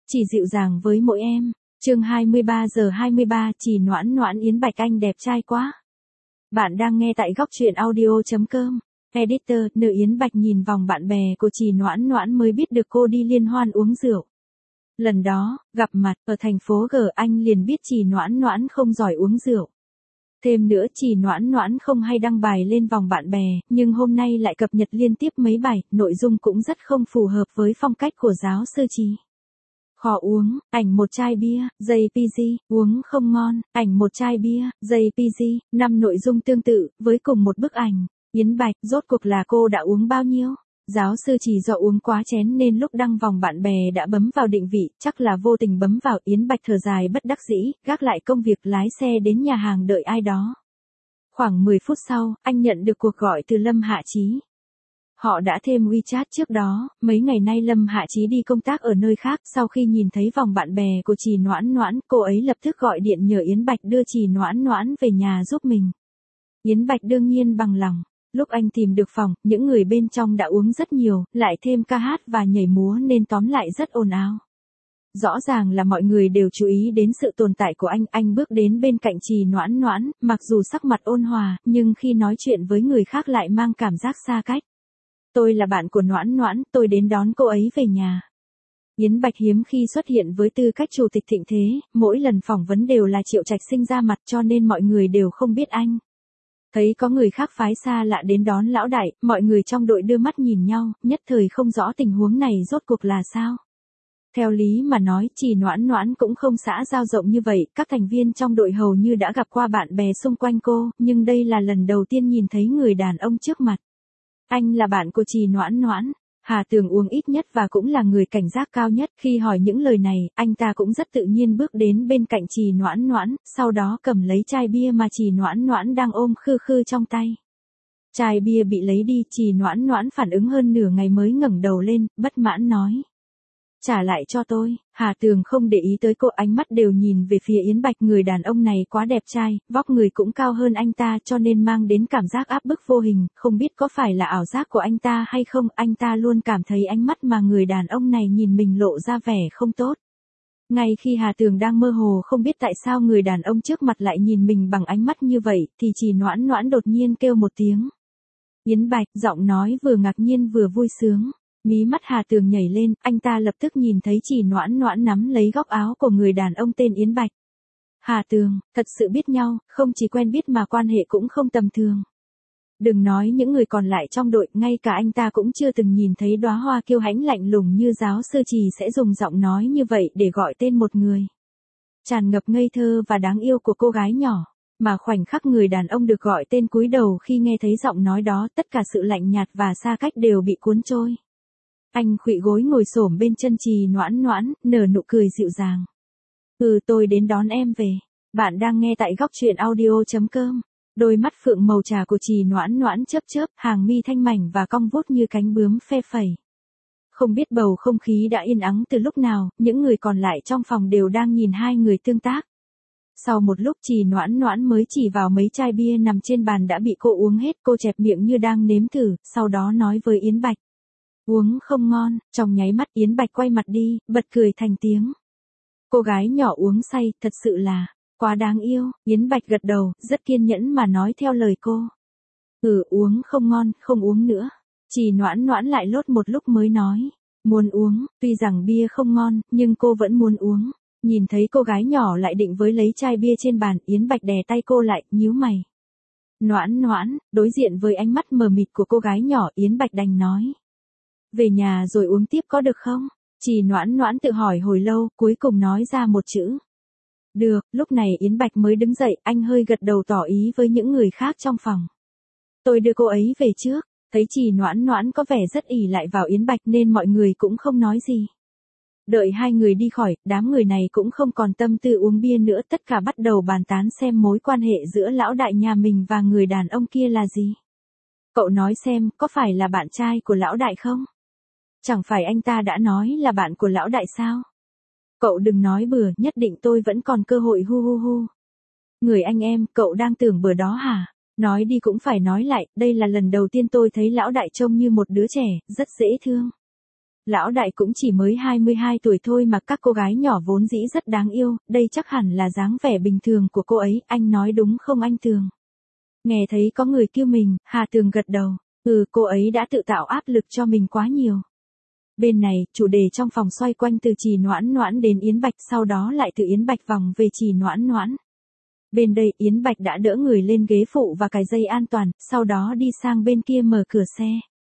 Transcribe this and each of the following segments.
chỉ dịu dàng với mỗi em. Chương 23 giờ 23, Trì Noãn Noãn Yến Bạch anh đẹp trai quá. Bạn đang nghe tại góc truyện audio.com. Editor, nữ Yến Bạch nhìn vòng bạn bè của Trì Noãn Noãn mới biết được cô đi liên hoan uống rượu. Lần đó, gặp mặt ở thành phố G anh liền biết Trì Noãn Noãn không giỏi uống rượu. Thêm nữa Trì Noãn Noãn không hay đăng bài lên vòng bạn bè, nhưng hôm nay lại cập nhật liên tiếp mấy bài, nội dung cũng rất không phù hợp với phong cách của giáo sư Trì. Khó uống, ảnh một chai bia, JPG, uống không ngon, ảnh một chai bia, JPG, 5 nội dung tương tự, với cùng một bức ảnh. Yến Bạch, rốt cuộc là cô đã uống bao nhiêu? Giáo sư Trì do uống quá chén nên lúc đăng vòng bạn bè đã bấm vào định vị, chắc là vô tình bấm vào. Yến Bạch thở dài bất đắc dĩ, gác lại công việc lái xe đến nhà hàng đợi ai đó. Khoảng 10 phút sau, anh nhận được cuộc gọi từ Lâm Hạ Chí. Họ đã thêm WeChat trước đó, mấy ngày nay Lâm Hạ Chí đi công tác ở nơi khác, sau khi nhìn thấy vòng bạn bè của Trì Noãn Noãn, cô ấy lập tức gọi điện nhờ Yến Bạch đưa Trì Noãn Noãn về nhà giúp mình. Yến Bạch đương nhiên bằng lòng. Lúc anh tìm được phòng, những người bên trong đã uống rất nhiều, lại thêm ca hát và nhảy múa nên tóm lại rất ồn ào. Rõ ràng là mọi người đều chú ý đến sự tồn tại của anh bước đến bên cạnh Trì Noãn Noãn, mặc dù sắc mặt ôn hòa, nhưng khi nói chuyện với người khác lại mang cảm giác xa cách. Tôi là bạn của Noãn Noãn, tôi đến đón cô ấy về nhà. Yến Bạch hiếm khi xuất hiện với tư cách chủ tịch thịnh thế, mỗi lần phỏng vấn đều là Triệu Trạch Sinh ra mặt cho nên mọi người đều không biết anh. Thấy có người khác phái xa lạ đến đón lão đại, mọi người trong đội đưa mắt nhìn nhau, nhất thời không rõ tình huống này rốt cuộc là sao. Theo lý mà nói, Trì Noãn Noãn cũng không xã giao rộng như vậy, các thành viên trong đội hầu như đã gặp qua bạn bè xung quanh cô, nhưng đây là lần đầu tiên nhìn thấy người đàn ông trước mặt. Anh là bạn của Trì Noãn Noãn. Hà Tường uống ít nhất và cũng là người cảnh giác cao nhất, khi hỏi những lời này, anh ta cũng rất tự nhiên bước đến bên cạnh Trì Noãn Noãn, sau đó cầm lấy chai bia mà Trì Noãn Noãn đang ôm khư khư trong tay. Chai bia bị lấy đi, Trì Noãn Noãn phản ứng hơn nửa ngày mới ngẩng đầu lên, bất mãn nói. Trả lại cho tôi. Hà Tường không để ý tới cô, ánh mắt đều nhìn về phía Yến Bạch. Người đàn ông này quá đẹp trai, vóc người cũng cao hơn anh ta cho nên mang đến cảm giác áp bức vô hình, không biết có phải là ảo giác của anh ta hay không, anh ta luôn cảm thấy ánh mắt mà người đàn ông này nhìn mình lộ ra vẻ không tốt. Ngay khi Hà Tường đang mơ hồ không biết tại sao người đàn ông trước mặt lại nhìn mình bằng ánh mắt như vậy, thì Trì Noãn Noãn đột nhiên kêu một tiếng. Yến Bạch, giọng nói vừa ngạc nhiên vừa vui sướng. Mí mắt Hà Tường nhảy lên, anh ta lập tức nhìn thấy Trì Noãn Noãn nắm lấy góc áo của người đàn ông tên Yến Bạch. Hà Tường, thật sự biết nhau, không chỉ quen biết mà quan hệ cũng không tầm thường. Đừng nói những người còn lại trong đội, ngay cả anh ta cũng chưa từng nhìn thấy đóa hoa kiêu hãnh lạnh lùng như giáo sư Trì sẽ dùng giọng nói như vậy để gọi tên một người. Tràn ngập ngây thơ và đáng yêu của cô gái nhỏ, mà khoảnh khắc người đàn ông được gọi tên cúi đầu khi nghe thấy giọng nói đó, tất cả sự lạnh nhạt và xa cách đều bị cuốn trôi. Anh khuỵu gối ngồi xổm bên chân Trì Noãn Noãn, nở nụ cười dịu dàng. Tôi đến đón em về. Bạn đang nghe tại góc truyện audio.com. Đôi mắt phượng màu trà của Trì Noãn Noãn chớp chớp, hàng mi thanh mảnh và cong vút như cánh bướm phe phẩy. Không biết bầu không khí đã yên ắng từ lúc nào, những người còn lại trong phòng đều đang nhìn hai người tương tác. Sau một lúc Trì Noãn Noãn mới chỉ vào mấy chai bia nằm trên bàn đã bị cô uống hết, cô chẹp miệng như đang nếm thử, sau đó nói với Yến Bạch. Uống không ngon, trong nháy mắt Yến Bạch quay mặt đi, bật cười thành tiếng. Cô gái nhỏ uống say, thật sự là, quá đáng yêu. Yến Bạch gật đầu, rất kiên nhẫn mà nói theo lời cô. Uống không ngon, không uống nữa. Trì Noãn Noãn lại lốt một lúc mới nói. Muốn uống, tuy rằng bia không ngon, nhưng cô vẫn muốn uống. Nhìn thấy cô gái nhỏ lại định với lấy chai bia trên bàn, Yến Bạch đè tay cô lại, nhíu mày. Noãn Noãn, đối diện với ánh mắt mờ mịt của cô gái nhỏ, Yến Bạch đành nói. Về nhà rồi uống tiếp có được không? Trì Noãn Noãn tự hỏi hồi lâu, cuối cùng nói ra một chữ. Được, lúc này Yến Bạch mới đứng dậy, anh hơi gật đầu tỏ ý với những người khác trong phòng. Tôi đưa cô ấy về trước, thấy Trì Noãn Noãn có vẻ rất ỷ lại vào Yến Bạch nên mọi người cũng không nói gì. Đợi hai người đi khỏi, đám người này cũng không còn tâm tư uống bia nữa, tất cả bắt đầu bàn tán xem mối quan hệ giữa lão đại nhà mình và người đàn ông kia là gì. Cậu nói xem, có phải là bạn trai của lão đại không? Chẳng phải anh ta đã nói là bạn của lão đại sao? Cậu đừng nói bừa, nhất định tôi vẫn còn cơ hội hu hu hu. Người anh em, cậu đang tưởng bừa đó hả? Nói đi cũng phải nói lại, đây là lần đầu tiên tôi thấy lão đại trông như một đứa trẻ, rất dễ thương. Lão đại cũng chỉ mới 22 tuổi thôi mà các cô gái nhỏ vốn dĩ rất đáng yêu, đây chắc hẳn là dáng vẻ bình thường của cô ấy, anh nói đúng không anh Tường? Nghe thấy có người kêu mình, Hà Tường gật đầu, cô ấy đã tự tạo áp lực cho mình quá nhiều. Bên này, chủ đề trong phòng xoay quanh từ Trì Noãn Noãn đến Yến Bạch, sau đó lại từ Yến Bạch vòng về Trì Noãn Noãn. Bên đây, Yến Bạch đã đỡ người lên ghế phụ và cài dây an toàn, sau đó đi sang bên kia mở cửa xe.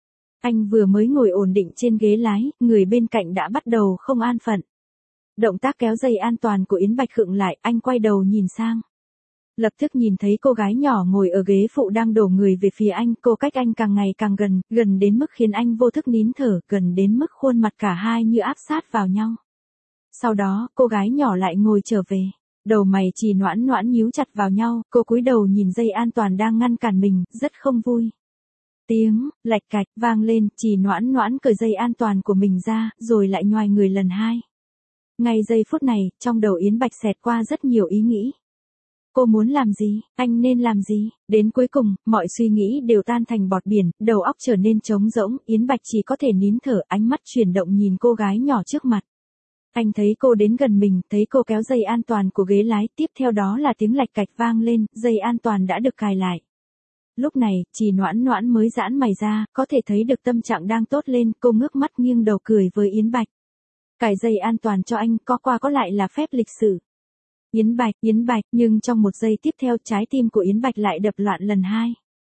Anh vừa mới ngồi ổn định trên ghế lái, người bên cạnh đã bắt đầu không an phận. Động tác kéo dây an toàn của Yến Bạch khựng lại, anh quay đầu nhìn sang. Lập tức nhìn thấy cô gái nhỏ ngồi ở ghế phụ đang đổ người về phía anh, cô cách anh càng ngày càng gần, gần đến mức khiến anh vô thức nín thở, gần đến mức khuôn mặt cả hai như áp sát vào nhau. Sau đó, cô gái nhỏ lại ngồi trở về. Đầu mày Trì Noãn Noãn nhíu chặt vào nhau, cô cúi đầu nhìn dây an toàn đang ngăn cản mình, rất không vui. Tiếng lạch cạch vang lên, Trì Noãn Noãn cởi dây an toàn của mình ra, rồi lại nhoài người lần hai. Ngay giây phút này, trong đầu Yến Bạch xẹt qua rất nhiều ý nghĩ. Cô muốn làm gì, anh nên làm gì, đến cuối cùng, mọi suy nghĩ đều tan thành bọt biển, đầu óc trở nên trống rỗng, Yến Bạch chỉ có thể nín thở, ánh mắt chuyển động nhìn cô gái nhỏ trước mặt. Anh thấy cô đến gần mình, thấy cô kéo dây an toàn của ghế lái, tiếp theo đó là tiếng lạch cạch vang lên, dây an toàn đã được cài lại. Lúc này, Trì Noãn Noãn mới giãn mày ra, có thể thấy được tâm trạng đang tốt lên, cô ngước mắt nghiêng đầu cười với Yến Bạch. Cài dây an toàn cho anh, có qua có lại là phép lịch sử. Yến Bạch, nhưng trong một giây tiếp theo trái tim của Yến Bạch lại đập loạn lần hai.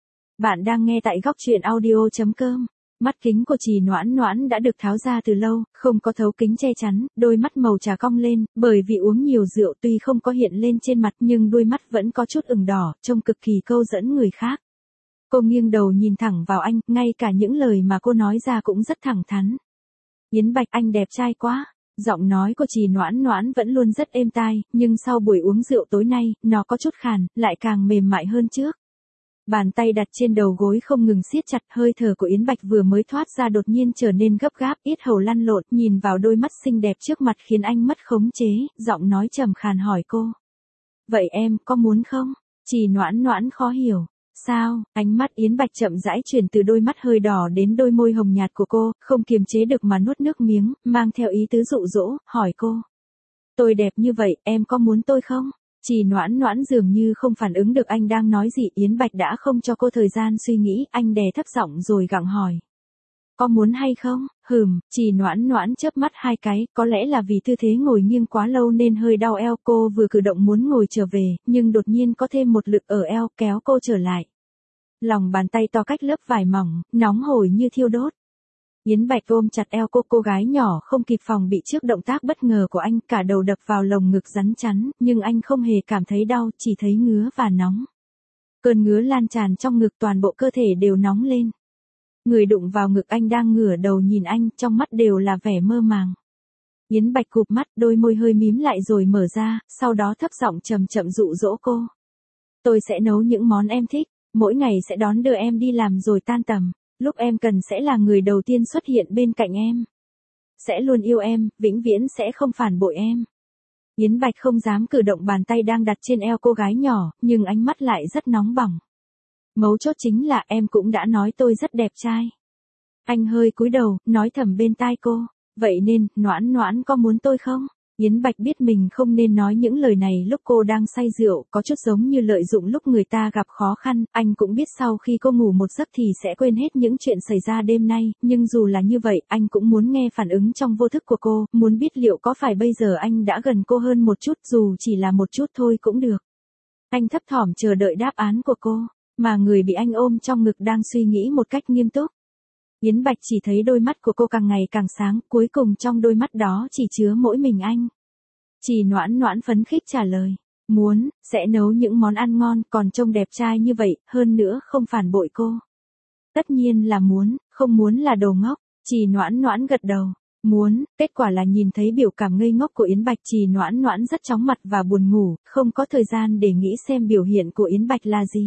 Bạn đang nghe tại góc truyện audio.com. Mắt kính của Trì Noãn Noãn đã được tháo ra từ lâu, không có thấu kính che chắn, đôi mắt màu trà cong lên, bởi vì uống nhiều rượu tuy không có hiện lên trên mặt nhưng đôi mắt vẫn có chút ửng đỏ, trông cực kỳ câu dẫn người khác. Cô nghiêng đầu nhìn thẳng vào anh, ngay cả những lời mà cô nói ra cũng rất thẳng thắn. Yến Bạch, anh đẹp trai quá. Giọng nói của Trì Noãn Noãn vẫn luôn rất êm tai, nhưng sau buổi uống rượu tối nay, nó có chút khàn, lại càng mềm mại hơn trước. Bàn tay đặt trên đầu gối không ngừng siết chặt, hơi thở của Yến Bạch vừa mới thoát ra đột nhiên trở nên gấp gáp, yết hầu lăn lộn, nhìn vào đôi mắt xinh đẹp trước mặt khiến anh mất khống chế, giọng nói trầm khàn hỏi cô. Vậy em, có muốn không? Trì Noãn Noãn khó hiểu. Sao? Ánh mắt Yến Bạch chậm rãi chuyển từ đôi mắt hơi đỏ đến đôi môi hồng nhạt của cô, không kiềm chế được mà nuốt nước miếng, mang theo ý tứ dụ dỗ, hỏi cô. Tôi đẹp như vậy, em có muốn tôi không? Trì Noãn Noãn dường như không phản ứng được anh đang nói gì, Yến Bạch đã không cho cô thời gian suy nghĩ, anh đè thấp giọng rồi gặng hỏi. Có muốn hay không? Trì Noãn Noãn chớp mắt hai cái, có lẽ là vì tư thế ngồi nghiêng quá lâu nên hơi đau eo, cô vừa cử động muốn ngồi trở về, nhưng đột nhiên có thêm một lực ở eo kéo cô trở lại. Lòng bàn tay to cách lớp vải mỏng, nóng hổi như thiêu đốt. Yến Bạch ôm chặt eo cô gái nhỏ không kịp phòng bị trước động tác bất ngờ của anh, cả đầu đập vào lồng ngực rắn chắn, nhưng anh không hề cảm thấy đau, chỉ thấy ngứa và nóng. Cơn ngứa lan tràn trong ngực, toàn bộ cơ thể đều nóng lên. Người đụng vào ngực anh đang ngửa đầu nhìn anh, trong mắt đều là vẻ mơ màng. Yến Bạch cụp mắt, đôi môi hơi mím lại rồi mở ra, sau đó thấp giọng chậm chậm dụ dỗ cô. Tôi sẽ nấu những món em thích, mỗi ngày sẽ đón đưa em đi làm rồi tan tầm, lúc em cần sẽ là người đầu tiên xuất hiện bên cạnh em. Sẽ luôn yêu em, vĩnh viễn sẽ không phản bội em. Yến Bạch không dám cử động bàn tay đang đặt trên eo cô gái nhỏ, nhưng ánh mắt lại rất nóng bỏng. Mấu chốt chính là em cũng đã nói tôi rất đẹp trai. Anh hơi cúi đầu, nói thầm bên tai cô. Vậy nên, Noãn Noãn có muốn tôi không? Yến Bạch biết mình không nên nói những lời này lúc cô đang say rượu, có chút giống như lợi dụng lúc người ta gặp khó khăn, anh cũng biết sau khi cô ngủ một giấc thì sẽ quên hết những chuyện xảy ra đêm nay, nhưng dù là như vậy, anh cũng muốn nghe phản ứng trong vô thức của cô, muốn biết liệu có phải bây giờ anh đã gần cô hơn một chút, dù chỉ là một chút thôi cũng được. Anh thấp thỏm chờ đợi đáp án của cô, mà người bị anh ôm trong ngực đang suy nghĩ một cách nghiêm túc. Yến Bạch chỉ thấy đôi mắt của cô càng ngày càng sáng, cuối cùng trong đôi mắt đó chỉ chứa mỗi mình anh. Trì Noãn Noãn phấn khích trả lời, muốn, sẽ nấu những món ăn ngon, còn trông đẹp trai như vậy, hơn nữa không phản bội cô. Tất nhiên là muốn, không muốn là đồ ngốc. Trì Noãn Noãn gật đầu, muốn, kết quả là nhìn thấy biểu cảm ngây ngốc của Yến Bạch, Trì Noãn Noãn rất chóng mặt và buồn ngủ, không có thời gian để nghĩ xem biểu hiện của Yến Bạch là gì.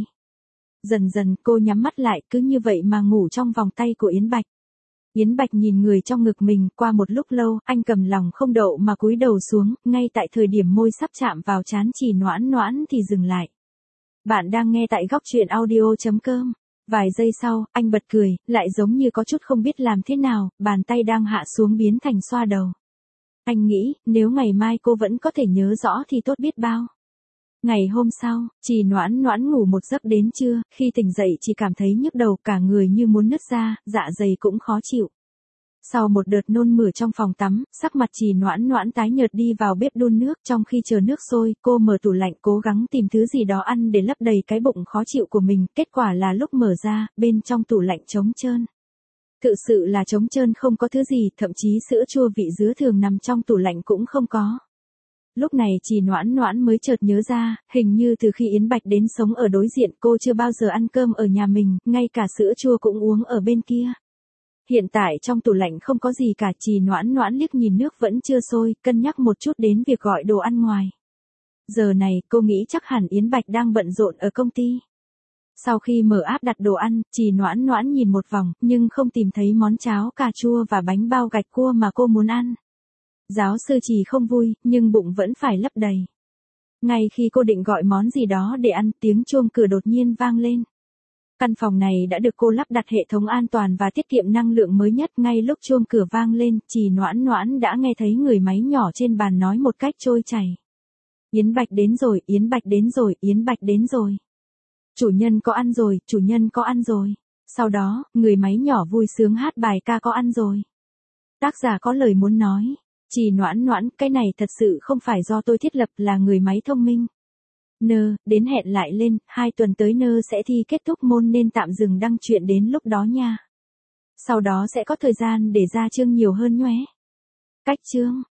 Dần dần cô nhắm mắt lại, cứ như vậy mà ngủ trong vòng tay của Yến Bạch. Yến Bạch nhìn người trong ngực mình, qua một lúc lâu, anh cầm lòng không đậu mà cúi đầu xuống, ngay tại thời điểm môi sắp chạm vào trán Trì Noãn Noãn thì dừng lại. Bạn đang nghe tại góc truyện audio.com. Vài giây sau, anh bật cười, lại giống như có chút không biết làm thế nào, bàn tay đang hạ xuống biến thành xoa đầu. Anh nghĩ, nếu ngày mai cô vẫn có thể nhớ rõ thì tốt biết bao. Ngày hôm sau, Trì Noãn Noãn ngủ một giấc đến trưa, khi tỉnh dậy chỉ cảm thấy nhức đầu, cả người như muốn nứt ra, dạ dày cũng khó chịu. Sau một đợt nôn mửa trong phòng tắm, sắc mặt Trì Noãn Noãn tái nhợt đi vào bếp đun nước, trong khi chờ nước sôi, cô mở tủ lạnh cố gắng tìm thứ gì đó ăn để lấp đầy cái bụng khó chịu của mình, kết quả là lúc mở ra, bên trong tủ lạnh trống trơn. Thực sự là trống trơn, không có thứ gì, thậm chí sữa chua vị dứa thường nằm trong tủ lạnh cũng không có. Lúc này Trì Noãn Noãn mới chợt nhớ ra, hình như từ khi Yến Bạch đến sống ở đối diện cô chưa bao giờ ăn cơm ở nhà mình, ngay cả sữa chua cũng uống ở bên kia. Hiện tại trong tủ lạnh không có gì cả, Trì Noãn Noãn liếc nhìn nước vẫn chưa sôi, cân nhắc một chút đến việc gọi đồ ăn ngoài. Giờ này, cô nghĩ chắc hẳn Yến Bạch đang bận rộn ở công ty. Sau khi mở app đặt đồ ăn, Trì Noãn Noãn nhìn một vòng, nhưng không tìm thấy món cháo cà chua và bánh bao gạch cua mà cô muốn ăn. Giáo sư Trì không vui, nhưng bụng vẫn phải lấp đầy. Ngay khi cô định gọi món gì đó để ăn, tiếng chuông cửa đột nhiên vang lên. Căn phòng này đã được cô lắp đặt hệ thống an toàn và tiết kiệm năng lượng mới nhất. Ngay lúc chuông cửa vang lên, Trì Noãn Noãn đã nghe thấy người máy nhỏ trên bàn nói một cách trôi chảy. Yến Bạch đến rồi, Yến Bạch đến rồi, Yến Bạch đến rồi. Chủ nhân có ăn rồi, chủ nhân có ăn rồi. Sau đó, người máy nhỏ vui sướng hát bài ca có ăn rồi. Tác giả có lời muốn nói. Trì Noãn Noãn, cái này thật sự không phải do tôi thiết lập, là người máy thông minh. Đến hẹn lại lên, 2 tuần tới sẽ thi kết thúc môn nên tạm dừng đăng truyện đến lúc đó nha. Sau đó sẽ có thời gian để ra chương nhiều hơn nhé. Cách chương